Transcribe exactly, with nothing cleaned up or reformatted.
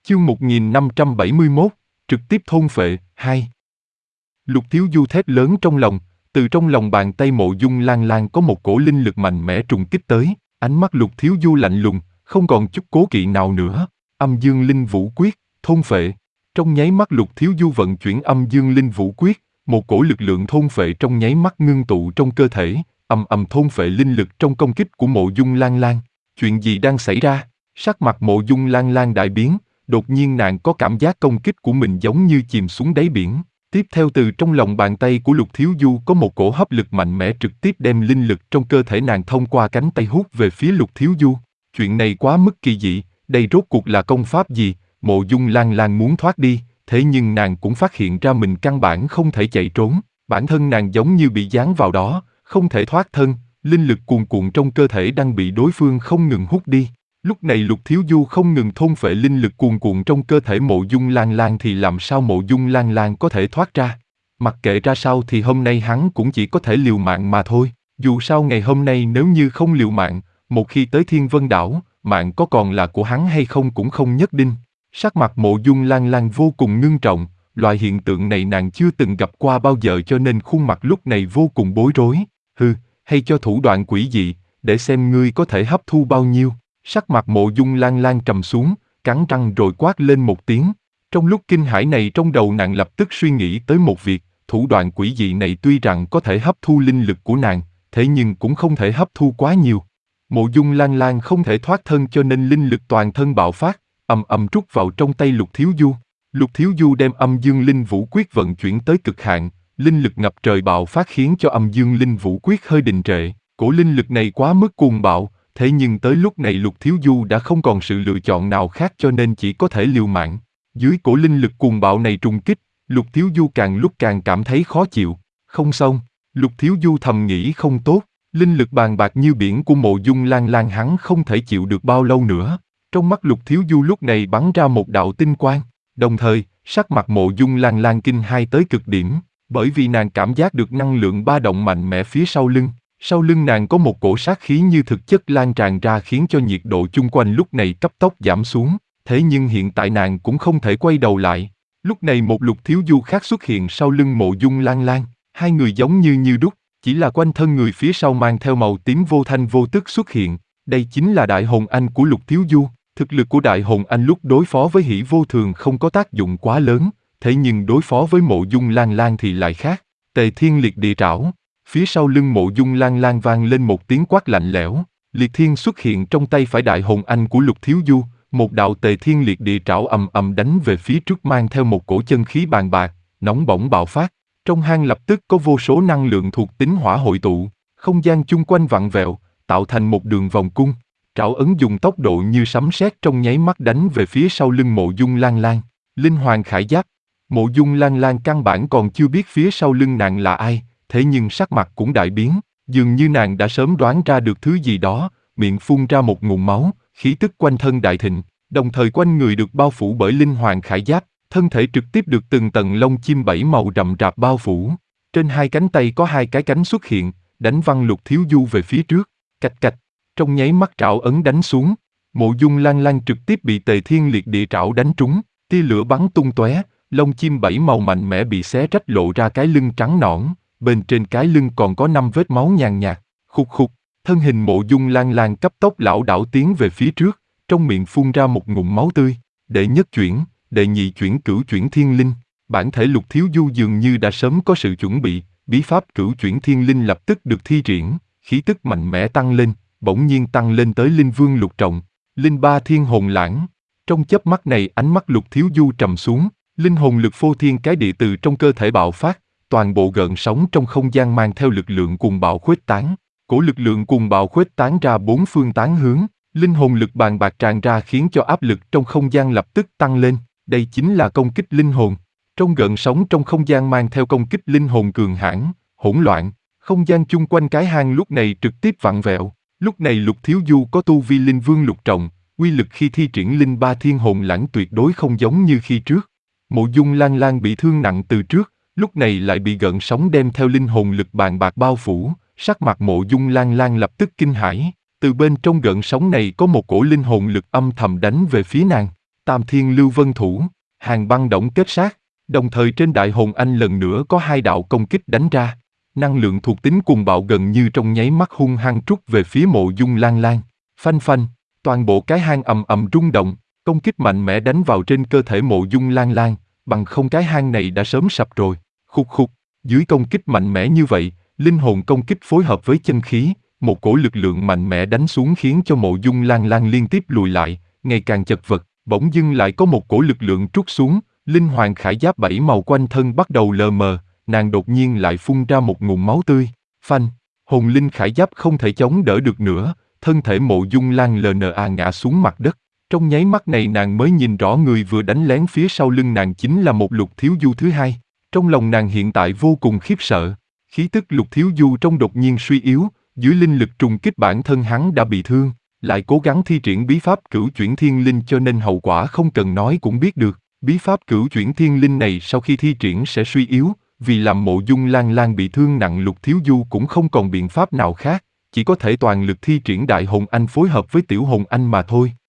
Chương một nghìn năm trăm bảy mươi mốt, trực tiếp thôn phệ, hai. Lục Thiếu Du thét lớn trong lòng, từ trong lòng bàn tay Mộ Dung Lan Lan có một cổ linh lực mạnh mẽ trùng kích tới, ánh mắt Lục Thiếu Du lạnh lùng, không còn chút cố kỵ nào nữa. Âm Dương Linh Vũ Quyết, thôn phệ. Trong nháy mắt Lục Thiếu Du vận chuyển Âm Dương Linh Vũ Quyết, một cổ lực lượng thôn phệ trong nháy mắt ngưng tụ trong cơ thể, ầm ầm thôn phệ linh lực trong công kích của Mộ Dung Lan Lan. Chuyện gì đang xảy ra? Sắc mặt Mộ Dung Lan Lan đại biến. Đột nhiên nàng có cảm giác công kích của mình giống như chìm xuống đáy biển. Tiếp theo từ trong lòng bàn tay của Lục Thiếu Du có một cổ hấp lực mạnh mẽ trực tiếp đem linh lực trong cơ thể nàng thông qua cánh tay hút về phía Lục Thiếu Du. Chuyện này quá mức kỳ dị, đây rốt cuộc là công pháp gì? Mộ Dung Lan Lan muốn thoát đi, thế nhưng nàng cũng phát hiện ra mình căn bản không thể chạy trốn. Bản thân nàng giống như bị dán vào đó, không thể thoát thân, linh lực cuồn cuộn trong cơ thể đang bị đối phương không ngừng hút đi. Lúc này Lục Thiếu Du không ngừng thôn phệ linh lực cuồn cuộn trong cơ thể Mộ Dung Lan Lan thì làm sao Mộ Dung Lan Lan có thể thoát ra? Mặc kệ ra sao thì hôm nay hắn cũng chỉ có thể liều mạng mà thôi. Dù sao ngày hôm nay nếu như không liều mạng, một khi tới Thiên Vân Đảo, mạng có còn là của hắn hay không cũng không nhất định. Sắc mặt Mộ Dung Lan Lan vô cùng ngưng trọng, loại hiện tượng này nàng chưa từng gặp qua bao giờ cho nên khuôn mặt lúc này vô cùng bối rối. Hừ, hay cho thủ đoạn quỷ dị, để xem ngươi có thể hấp thu bao nhiêu. Sắc mặt Mộ Dung Lan Lan trầm xuống, cắn răng rồi quát lên một tiếng. Trong lúc kinh hãi này trong đầu nàng lập tức suy nghĩ tới một việc, thủ đoạn quỷ dị này tuy rằng có thể hấp thu linh lực của nàng, thế nhưng cũng không thể hấp thu quá nhiều. Mộ Dung Lan Lan không thể thoát thân cho nên linh lực toàn thân bạo phát, ầm ầm trút vào trong tay Lục Thiếu Du. Lục Thiếu Du đem Âm Dương Linh Vũ Quyết vận chuyển tới cực hạn, linh lực ngập trời bạo phát khiến cho Âm Dương Linh Vũ Quyết hơi đình trệ. Cổ linh lực này quá mức cuồng bạo. Thế nhưng tới lúc này Lục Thiếu Du đã không còn sự lựa chọn nào khác cho nên chỉ có thể liều mạng. Dưới cổ linh lực cuồng bạo này trùng kích, Lục Thiếu Du càng lúc càng cảm thấy khó chịu. Không xong, Lục Thiếu Du thầm nghĩ không tốt, linh lực bàn bạc như biển của Mộ Dung Lan Lan hắn không thể chịu được bao lâu nữa. Trong mắt Lục Thiếu Du lúc này bắn ra một đạo tinh quang, đồng thời, sắc mặt Mộ Dung Lan Lan kinh hai tới cực điểm, bởi vì nàng cảm giác được năng lượng ba động mạnh mẽ phía sau lưng. Sau lưng nàng có một cổ sát khí như thực chất lan tràn ra khiến cho nhiệt độ chung quanh lúc này cấp tốc giảm xuống, thế nhưng hiện tại nàng cũng không thể quay đầu lại. Lúc này một Lục Thiếu Du khác xuất hiện sau lưng Mộ Dung Lan Lan, hai người giống như như đúc, chỉ là quanh thân người phía sau mang theo màu tím vô thanh vô tức xuất hiện, đây chính là Đại Hồn Anh của Lục Thiếu Du. Thực lực của Đại Hồn Anh lúc đối phó với Hỷ Vô Thường không có tác dụng quá lớn, thế nhưng đối phó với Mộ Dung Lan Lan thì lại khác. Tề Thiên Liệt Địa Trảo. Phía sau lưng Mộ Dung Lan Lan vang lên một tiếng quát lạnh lẽo, Liệt Thiên xuất hiện trong tay phải Đại Hồn Anh của Lục Thiếu Du, một đạo Tề Thiên Liệt Địa Trảo ầm ầm đánh về phía trước mang theo một cổ chân khí bàn bạc, nóng bỏng bạo phát. Trong hang lập tức có vô số năng lượng thuộc tính hỏa hội tụ, không gian chung quanh vặn vẹo, tạo thành một đường vòng cung. Trảo ấn dùng tốc độ như sấm sét trong nháy mắt đánh về phía sau lưng Mộ Dung Lan Lan. Linh Hoàng Khải Giáp. Mộ Dung Lan Lan căn bản còn chưa biết phía sau lưng nàng là ai. Thế nhưng sắc mặt cũng đại biến, dường như nàng đã sớm đoán ra được thứ gì đó, miệng phun ra một ngụm máu, khí tức quanh thân đại thịnh, đồng thời quanh người được bao phủ bởi Linh Hoàng Khải Giáp, thân thể trực tiếp được từng tầng lông chim bảy màu rậm rạp bao phủ. Trên hai cánh tay có hai cái cánh xuất hiện, đánh văng Lục Thiếu Du về phía trước, cạch cạch, trong nháy mắt trảo ấn đánh xuống, Mộ Dung Lan Lan trực tiếp bị Tề Thiên Liệt Địa Trảo đánh trúng, tia lửa bắn tung tóe, lông chim bảy màu mạnh mẽ bị xé rách lộ ra cái lưng trắng nõn. Bên trên cái lưng còn có năm vết máu nhàn nhạt, khục khục, thân hình Mộ Dung Lan Lan cấp tốc lảo đảo tiến về phía trước, trong miệng phun ra một ngụm máu tươi. Đệ nhất chuyển, đệ nhị chuyển cửu chuyển thiên linh, bản thể Lục Thiếu Du dường như đã sớm có sự chuẩn bị, bí pháp cửu chuyển thiên linh lập tức được thi triển, khí tức mạnh mẽ tăng lên, bỗng nhiên tăng lên tới Linh Vương Lục Trọng, Linh Ba Thiên Hồn Lãng. Trong chớp mắt này ánh mắt Lục Thiếu Du trầm xuống, linh hồn lực phô thiên cái địa từ trong cơ thể bạo phát. Toàn bộ gợn sóng trong không gian mang theo lực lượng cuồng bạo khuếch tán, cổ lực lượng cuồng bạo khuếch tán ra bốn phương tán hướng, linh hồn lực bàn bạc tràn ra khiến cho áp lực trong không gian lập tức tăng lên, đây chính là công kích linh hồn. Trong gợn sóng trong không gian mang theo công kích linh hồn cường hãn, hỗn loạn, không gian chung quanh cái hang lúc này trực tiếp vặn vẹo. Lúc này Lục Thiếu Du có tu vi Linh Vương Lục Trọng, uy lực khi thi triển Linh Ba Thiên Hồn Lãng tuyệt đối không giống như khi trước. Mộ Dung Lan Lan bị thương nặng từ trước, lúc này lại bị gợn sóng đem theo linh hồn lực bàn bạc bao phủ, sắc mặt Mộ Dung Lan Lan lập tức kinh hãi, từ bên trong gợn sóng này có một cổ linh hồn lực âm thầm đánh về phía nàng. Tam Thiên Lưu Vân Thủ, Hàn Băng Đổng Kết Sát. Đồng thời trên Đại Hồn Anh lần nữa có hai đạo công kích đánh ra. Năng lượng thuộc tính cuồng bạo gần như trong nháy mắt hung hăng trút về phía Mộ Dung Lan Lan. Phanh phanh, toàn bộ cái hang ầm ầm rung động, công kích mạnh mẽ đánh vào trên cơ thể Mộ Dung Lan Lan, bằng không cái hang này đã sớm sập rồi. Khục khục, dưới công kích mạnh mẽ như vậy, linh hồn công kích phối hợp với chân khí, một cổ lực lượng mạnh mẽ đánh xuống khiến cho Mộ Dung Lan Lan liên tiếp lùi lại, ngày càng chật vật, bỗng dưng lại có một cổ lực lượng trút xuống, linh hoàng khải giáp bảy màu quanh thân bắt đầu lờ mờ, nàng đột nhiên lại phun ra một ngụm máu tươi, phanh, hồn linh khải giáp không thể chống đỡ được nữa, thân thể Mộ Dung Lan lờ nờ à ngã xuống mặt đất. Trong nháy mắt này nàng mới nhìn rõ người vừa đánh lén phía sau lưng nàng chính là một Lục Thiếu Du thứ hai. Trong lòng nàng hiện tại vô cùng khiếp sợ, khí tức Lục Thiếu Du trong đột nhiên suy yếu, dưới linh lực trùng kích bản thân hắn đã bị thương, lại cố gắng thi triển bí pháp cửu chuyển thiên linh cho nên hậu quả không cần nói cũng biết được. Bí pháp cửu chuyển thiên linh này sau khi thi triển sẽ suy yếu, vì làm Mộ Dung Lan Lan bị thương nặng Lục Thiếu Du cũng không còn biện pháp nào khác, chỉ có thể toàn lực thi triển Đại Hồn Anh phối hợp với Tiểu Hồn Anh mà thôi.